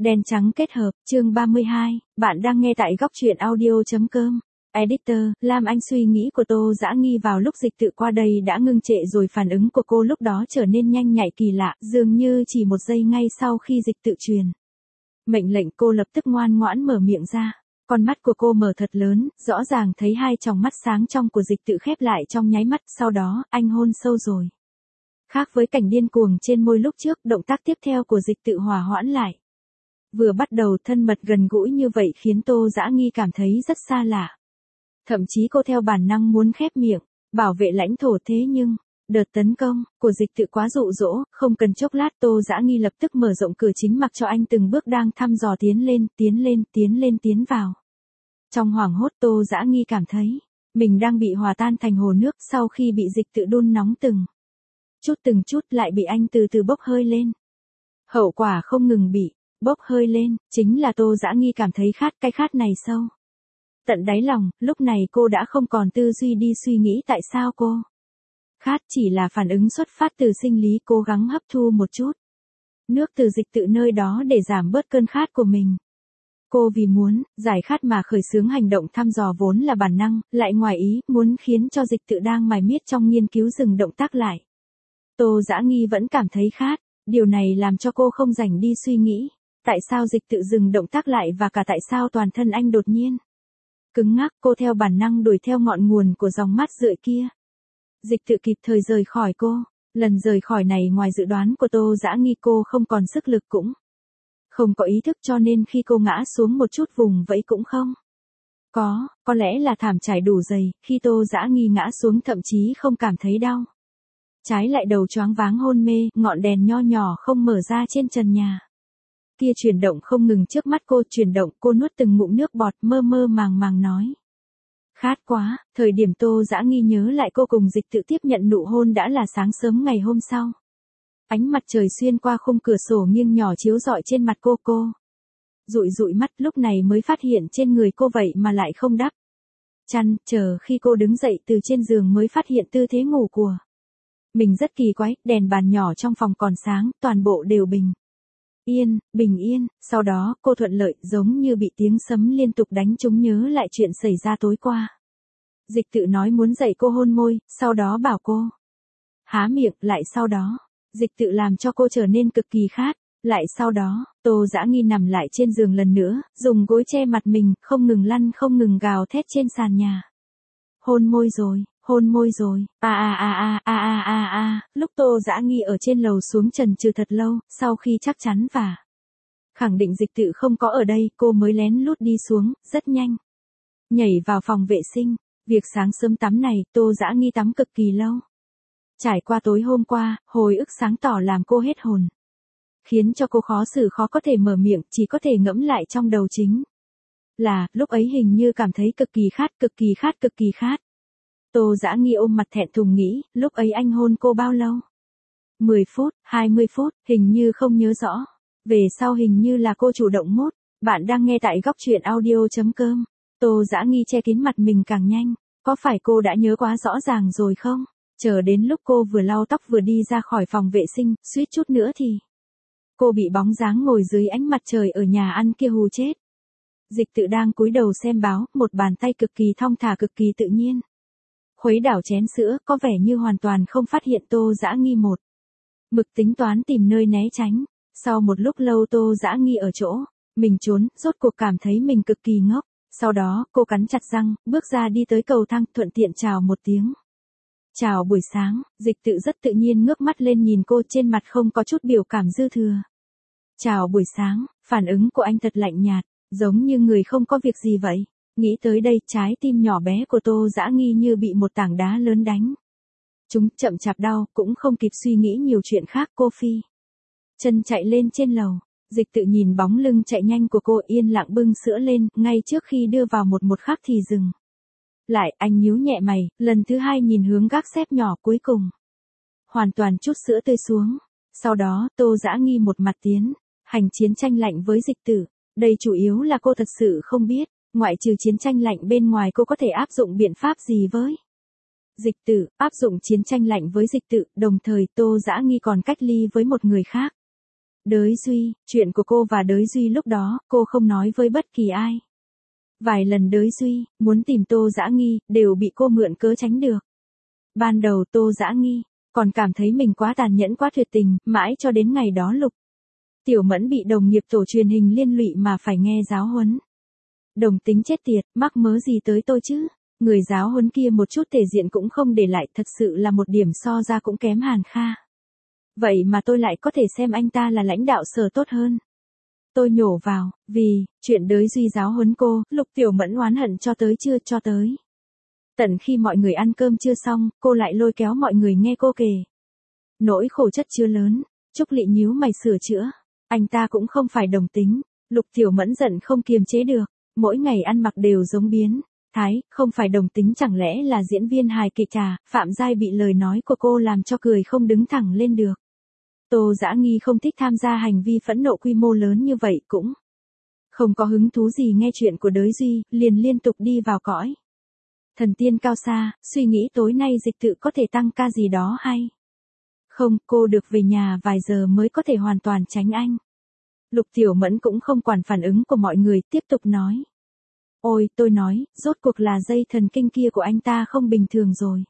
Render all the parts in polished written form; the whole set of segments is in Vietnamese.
Đen trắng kết hợp, chương 32, bạn đang nghe tại góc truyện audio.com. Editor, Lam Anh suy nghĩ của Tô Dã Nghi vào lúc dịch tự qua đây đã ngưng trệ rồi phản ứng của cô lúc đó trở nên nhanh nhạy kỳ lạ, dường như chỉ một giây ngay sau khi dịch tự truyền mệnh lệnh cô lập tức ngoan ngoãn mở miệng ra. Con mắt của cô mở thật lớn, rõ ràng thấy hai tròng mắt sáng trong của dịch tự khép lại trong nháy mắt, sau đó, anh hôn sâu rồi. Khác với cảnh điên cuồng trên môi lúc trước, động tác tiếp theo của dịch tự hòa hoãn lại. Vừa bắt đầu thân mật gần gũi như vậy khiến Tô Dã Nghi cảm thấy rất xa lạ. Thậm chí cô theo bản năng muốn khép miệng, bảo vệ lãnh thổ, thế nhưng, đợt tấn công của dịch tự quá dụ dỗ, không cần chốc lát Tô Dã Nghi lập tức mở rộng cửa chính mặc cho anh từng bước đang thăm dò tiến vào. Trong hoảng hốt Tô Dã Nghi cảm thấy, mình đang bị hòa tan thành hồ nước sau khi bị dịch tự đun nóng từng chút lại bị anh từ từ bốc hơi lên. Hậu quả không ngừng bị bốc hơi lên, chính là Tô Dã Nghi cảm thấy khát, cái khát này sâu tận đáy lòng, lúc này cô đã không còn tư duy đi suy nghĩ tại sao cô khát, chỉ là phản ứng xuất phát từ sinh lý, cố gắng hấp thu một chút nước từ dịch tự nơi đó để giảm bớt cơn khát của mình. Cô vì muốn giải khát mà khởi xướng hành động thăm dò vốn là bản năng, lại ngoài ý, muốn khiến cho dịch tự đang mải miết trong nghiên cứu dừng động tác lại. Tô Dã Nghi vẫn cảm thấy khát, điều này làm cho cô không rảnh đi suy nghĩ, tại sao dịch tự dừng động tác lại và cả tại sao toàn thân anh đột nhiên cứng ngắc. Cô theo bản năng đuổi theo ngọn nguồn của dòng mát rượi kia. Dịch tự kịp thời rời khỏi cô, lần rời khỏi này ngoài dự đoán của Tô Dã Nghi, cô không còn sức lực cũng không có ý thức, cho nên khi cô ngã xuống một chút vùng vẫy cũng không có lẽ là thảm trải đủ dày, khi Tô Dã Nghi ngã xuống thậm chí không cảm thấy đau. Trái lại đầu choáng váng hôn mê, ngọn đèn nho nhỏ không mở ra trên trần nhà kia chuyển động không ngừng trước mắt cô, chuyển động, cô nuốt từng ngụm nước bọt, mơ mơ màng màng nói. Khát quá. Thời điểm Tô Dã Nghi nhớ lại cô cùng dịch tự tiếp nhận nụ hôn đã là sáng sớm ngày hôm sau. Ánh mặt trời xuyên qua khung cửa sổ nghiêng nhỏ chiếu rọi trên mặt cô dụi mắt, lúc này mới phát hiện trên người cô vậy mà lại không đắp chăn, chờ khi cô đứng dậy từ trên giường mới phát hiện tư thế ngủ của mình rất kỳ quái, đèn bàn nhỏ trong phòng còn sáng, toàn bộ đều bình yên, sau đó cô thuận lợi giống như bị tiếng sấm liên tục đánh trúng nhớ lại chuyện xảy ra tối qua. Dịch tự nói muốn dạy cô hôn môi, sau đó bảo cô há miệng, lại sau đó, dịch tự làm cho cô trở nên cực kỳ khát, lại sau đó, Tô Dã Nghi nằm lại trên giường lần nữa, dùng gối che mặt mình, không ngừng lăn không ngừng gào thét trên sàn nhà. Hôn môi rồi. Lúc Tô Dã Nghi ở trên lầu xuống chần chừ thật lâu, sau khi chắc chắn và khẳng định dịch tự không có ở đây, cô mới lén lút đi xuống, rất nhanh nhảy vào phòng vệ sinh. Việc sáng sớm tắm này, Tô Dã Nghi tắm cực kỳ lâu. Trải qua tối hôm qua, hồi ức sáng tỏ làm cô hết hồn, khiến cho cô khó xử khó có thể mở miệng, chỉ có thể ngẫm lại trong đầu chính là, lúc ấy hình như cảm thấy cực kỳ khát. Tô Dã Nghi ôm mặt thẹn thùng nghĩ, lúc ấy anh hôn cô bao lâu? 10 phút, 20 phút, hình như không nhớ rõ. Về sau hình như là cô chủ động mốt. Bạn đang nghe tại góc truyện audio.com. Tô Dã Nghi che kín mặt mình càng nhanh. Có phải cô đã nhớ quá rõ ràng rồi không? Chờ đến lúc cô vừa lau tóc vừa đi ra khỏi phòng vệ sinh, suýt chút nữa thì cô bị bóng dáng ngồi dưới ánh mặt trời ở nhà ăn kia hù chết. Dịch tự đang cúi đầu xem báo, một bàn tay cực kỳ thong thả cực kỳ tự nhiên khuấy đảo chén sữa, có vẻ như hoàn toàn không phát hiện Tô Dã Nghi một mực tính toán tìm nơi né tránh. Sau một lúc lâu Tô Dã Nghi ở chỗ mình trốn, rốt cuộc cảm thấy mình cực kỳ ngốc. Sau đó, cô cắn chặt răng, bước ra đi tới cầu thang, thuận tiện chào một tiếng. Chào buổi sáng. Dịch tự rất tự nhiên ngước mắt lên nhìn cô, trên mặt không có chút biểu cảm dư thừa. Chào buổi sáng. Phản ứng của anh thật lạnh nhạt, giống như người không có việc gì vậy. Nghĩ tới đây, trái tim nhỏ bé của Tô Dã Nghi như bị một tảng đá lớn đánh chúng, chậm chạp đau, cũng không kịp suy nghĩ nhiều chuyện khác, cô phi chân chạy lên trên lầu. Dịch tự nhìn bóng lưng chạy nhanh của cô, yên lặng bưng sữa lên, ngay trước khi đưa vào một khắc thì dừng lại, anh nhíu nhẹ mày, lần thứ hai nhìn hướng gác xếp nhỏ, cuối cùng hoàn toàn trút sữa tươi xuống. Sau đó, Tô Dã Nghi một mặt tiến hành chiến tranh lạnh với dịch tự. Đây chủ yếu là cô thật sự không biết, ngoại trừ chiến tranh lạnh bên ngoài cô có thể áp dụng biện pháp gì với dịch tự. Áp dụng chiến tranh lạnh với dịch tự, đồng thời Tô Dã Nghi còn cách ly với một người khác. Đới Duy, chuyện của cô và Đới Duy lúc đó, cô không nói với bất kỳ ai. Vài lần Đới Duy, muốn tìm Tô Dã Nghi, đều bị cô mượn cớ tránh được. Ban đầu Tô Dã Nghi, còn cảm thấy mình quá tàn nhẫn quá tuyệt tình, mãi cho đến ngày đó Lục Tiểu Mẫn bị đồng nghiệp tổ truyền hình liên lụy mà phải nghe giáo huấn. Đồng tính chết tiệt, mắc mớ gì tới tôi chứ? Người giáo huấn kia một chút thể diện cũng không để lại, thật sự là một điểm so ra cũng kém Hàn Kha. Vậy mà tôi lại có thể xem anh ta là lãnh đạo sở tốt hơn. Tôi nhổ vào, vì, chuyện Đới Duy giáo huấn cô, Lục Tiểu Mẫn oán hận cho tới chưa cho tới. Tận khi mọi người ăn cơm chưa xong, cô lại lôi kéo mọi người nghe cô kể. Nỗi khổ chất chứa lớn, Trúc Lị nhíu mày sửa chữa. Anh ta cũng không phải đồng tính. Lục Tiểu Mẫn giận không kiềm chế được, mỗi ngày ăn mặc đều giống biến. Thái, không phải đồng tính chẳng lẽ là diễn viên hài kịch à? Phạm Giai bị lời nói của cô làm cho cười không đứng thẳng lên được. Tô Dã Nghi không thích tham gia hành vi phẫn nộ quy mô lớn như vậy cũng không có hứng thú gì nghe chuyện của Đới Duy, liền liên tục đi vào cõi. Thần tiên cao xa, suy nghĩ tối nay Dịch Tự có thể tăng ca gì đó hay. Không, cô được về nhà vài giờ mới có thể hoàn toàn tránh anh. Lục Tiểu Mẫn cũng không quản phản ứng của mọi người, tiếp tục nói. Ôi, tôi nói, rốt cuộc là dây thần kinh kia của anh ta không bình thường rồi.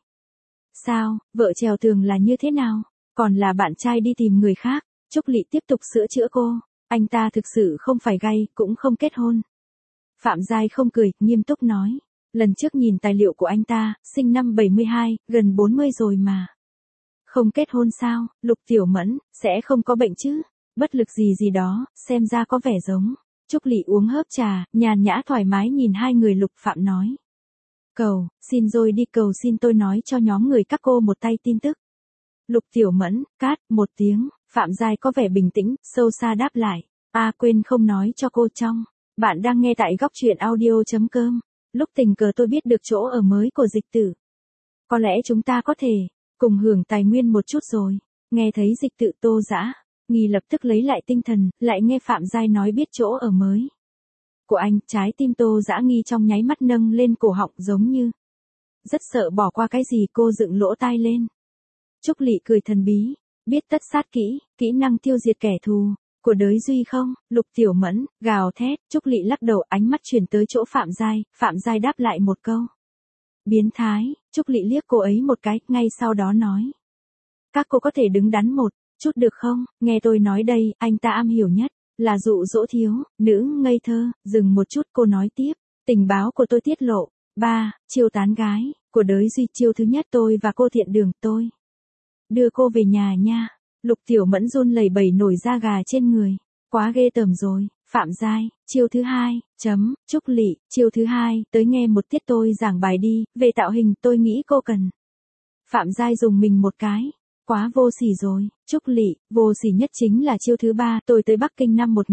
Sao, vợ trèo tường là như thế nào? Còn là bạn trai đi tìm người khác. Trúc Lị tiếp tục sữa chữa cô. Anh ta thực sự không phải gay, cũng không kết hôn. Phạm Giai không cười, nghiêm túc nói. Lần trước nhìn tài liệu của anh ta, sinh năm 72, gần 40 rồi mà. Không kết hôn sao? Lục Tiểu Mẫn, sẽ không có bệnh chứ? Bất lực gì gì đó, xem ra có vẻ giống. Trúc Lị uống hớp trà, nhàn nhã thoải mái nhìn hai người. Lục Phạm nói. Cầu, xin rồi đi, cầu xin tôi nói cho nhóm người các cô một tay tin tức. Lục Tiểu Mẫn, cát, một tiếng. Phạm Giai có vẻ bình tĩnh, sâu xa đáp lại. Quên không nói cho cô trong. Bạn đang nghe tại góc truyện audio.com. Lúc tình cờ tôi biết được chỗ ở mới của Dịch Tự. Có lẽ chúng ta có thể cùng hưởng tài nguyên một chút rồi. Nghe thấy Dịch Tự Tô Dã Nghi lập tức lấy lại tinh thần, lại nghe Phạm Giai nói biết chỗ ở mới của anh, trái tim Tô Dã Nghi trong nháy mắt nâng lên cổ họng giống như rất sợ bỏ qua cái gì. Cô dựng lỗ tai lên. Trúc Lị cười thần bí, biết tất sát kỹ, kỹ năng tiêu diệt kẻ thù của Đới Duy không? Lục Tiểu Mẫn gào thét. Trúc Lị lắc đầu, ánh mắt chuyển tới chỗ Phạm Giai. Phạm Giai đáp lại một câu. Biến thái. Trúc Lị liếc cô ấy một cái, ngay sau đó nói. Các cô có thể đứng đắn một chút được không? Nghe tôi nói đây, anh ta am hiểu nhất là dụ dỗ thiếu nữ ngây thơ. Dừng một chút, cô nói tiếp. Tình báo của tôi tiết lộ. 3. Chiêu tán gái của Đới Duy. Chiêu thứ nhất, tôi và cô Thiện Đường, tôi đưa cô về nhà nha. Lục Tiểu Mẫn run lẩy bẩy nổi da gà trên người. Quá ghê tởm rồi. Phạm Giai, chiêu thứ hai, Trúc Lị, chiêu thứ hai, tới nghe một tiết tôi giảng bài đi, về tạo hình tôi nghĩ cô cần. Phạm Giai dùng mình một cái. Quá vô sỉ rồi. Trúc Lị, vô sỉ nhất chính là chiêu thứ ba. Tôi tới Bắc Kinh năm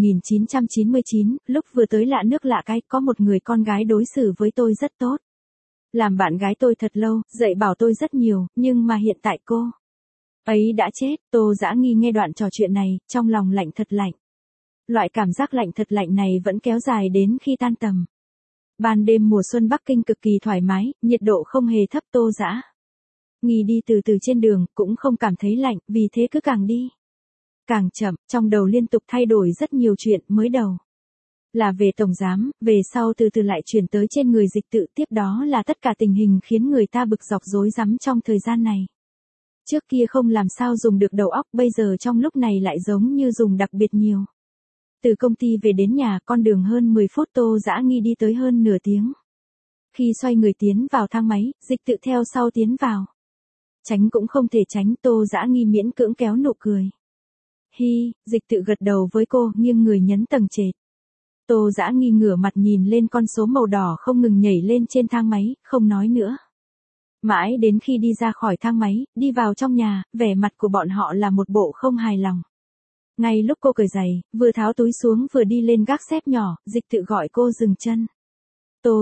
1999, lúc vừa tới lạ nước lạ cái, có một người con gái đối xử với tôi rất tốt. Làm bạn gái tôi thật lâu, dạy bảo tôi rất nhiều, nhưng mà hiện tại cô ấy đã chết. Tô Dã Nghi nghe đoạn trò chuyện này, trong lòng lạnh thật lạnh. Loại cảm giác lạnh thật lạnh này vẫn kéo dài đến khi tan tầm. Ban đêm mùa xuân Bắc Kinh cực kỳ thoải mái, nhiệt độ không hề thấp. Tô Dã Nghi đi từ từ trên đường, cũng không cảm thấy lạnh, vì thế cứ càng đi càng chậm, trong đầu liên tục thay đổi rất nhiều chuyện. Mới đầu là về tổng giám, về sau từ từ lại chuyển tới trên người Dịch Tự, tiếp đó là tất cả tình hình khiến người ta bực dọc rối rắm trong thời gian này. Trước kia không làm sao dùng được đầu óc, bây giờ trong lúc này lại giống như dùng đặc biệt nhiều. Từ công ty về đến nhà, con đường hơn 10 phút. Tô Dã Nghi đi tới hơn nửa tiếng. Khi xoay người tiến vào thang máy, Dịch Tự theo sau tiến vào. Tránh cũng không thể tránh. Tô Dã Nghi miễn cưỡng kéo nụ cười. Hi, Dịch Tự gật đầu với cô, nghiêng người nhấn tầng trệt. Tô Dã Nghi ngửa mặt nhìn lên con số màu đỏ không ngừng nhảy lên trên thang máy, không nói nữa. Mãi đến khi đi ra khỏi thang máy, đi vào trong nhà, vẻ mặt của bọn họ là một bộ không hài lòng. Ngay lúc cô cởi giày, vừa tháo túi xuống vừa đi lên gác xếp nhỏ, Dịch Tự gọi cô dừng chân. Tô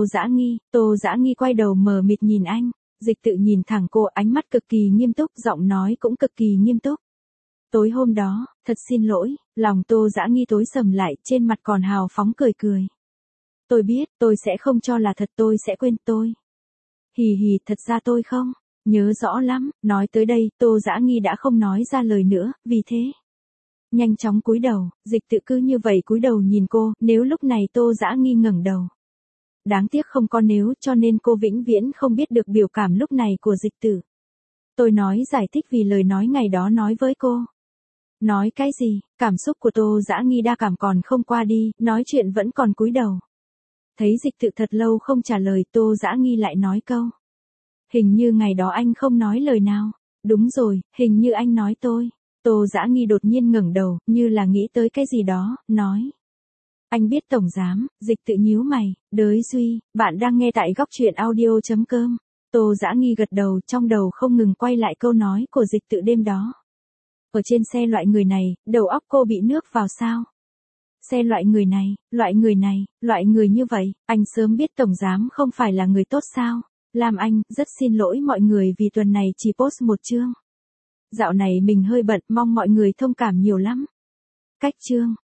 Dã Nghi quay đầu mờ mịt nhìn anh. Dịch Tự nhìn thẳng cô, ánh mắt cực kỳ nghiêm túc, giọng nói cũng cực kỳ nghiêm túc. Tối hôm đó, thật xin lỗi. Lòng Tô Dã Nghi tối sầm lại, trên mặt còn hào phóng cười cười. Tôi biết, tôi sẽ không cho là thật, tôi sẽ quên tôi. Hì hì, thật ra tôi không nhớ rõ lắm. Nói tới đây, Tô Dã Nghi đã không nói ra lời nữa, vì thế nhanh chóng cúi đầu, Dịch Tự cứ như vậy cúi đầu nhìn cô, nếu lúc này Tô Dã Nghi ngẩng đầu. Đáng tiếc không có nếu, cho nên cô vĩnh viễn không biết được biểu cảm lúc này của Dịch Tự. Tôi nói giải thích vì lời nói ngày đó nói với cô. Nói cái gì? Cảm xúc của Tô Dã Nghi đa cảm còn không qua đi, nói chuyện vẫn còn cúi đầu. Thấy Dịch Tự thật lâu không trả lời, Tô Dã Nghi lại nói câu. Hình như ngày đó anh không nói lời nào. Đúng rồi, hình như anh nói tôi. Tô Dã Nghi đột nhiên ngẩng đầu, như là nghĩ tới cái gì đó, nói. Anh biết tổng giám, Dịch Tự nhíu mày, đới Duy, bạn đang nghe tại góc truyện audio.com. Tô Dã Nghi gật đầu, trong đầu không ngừng quay lại câu nói của Dịch Tự đêm đó. Ở trên xe loại người này, đầu óc cô bị nước vào sao? Xe loại người này, loại người như vậy, anh sớm biết tổng giám không phải là người tốt sao? Lam Anh, rất xin lỗi mọi người vì tuần này chỉ post một chương. Dạo này mình hơi bận, mong mọi người thông cảm nhiều lắm. Cách chương.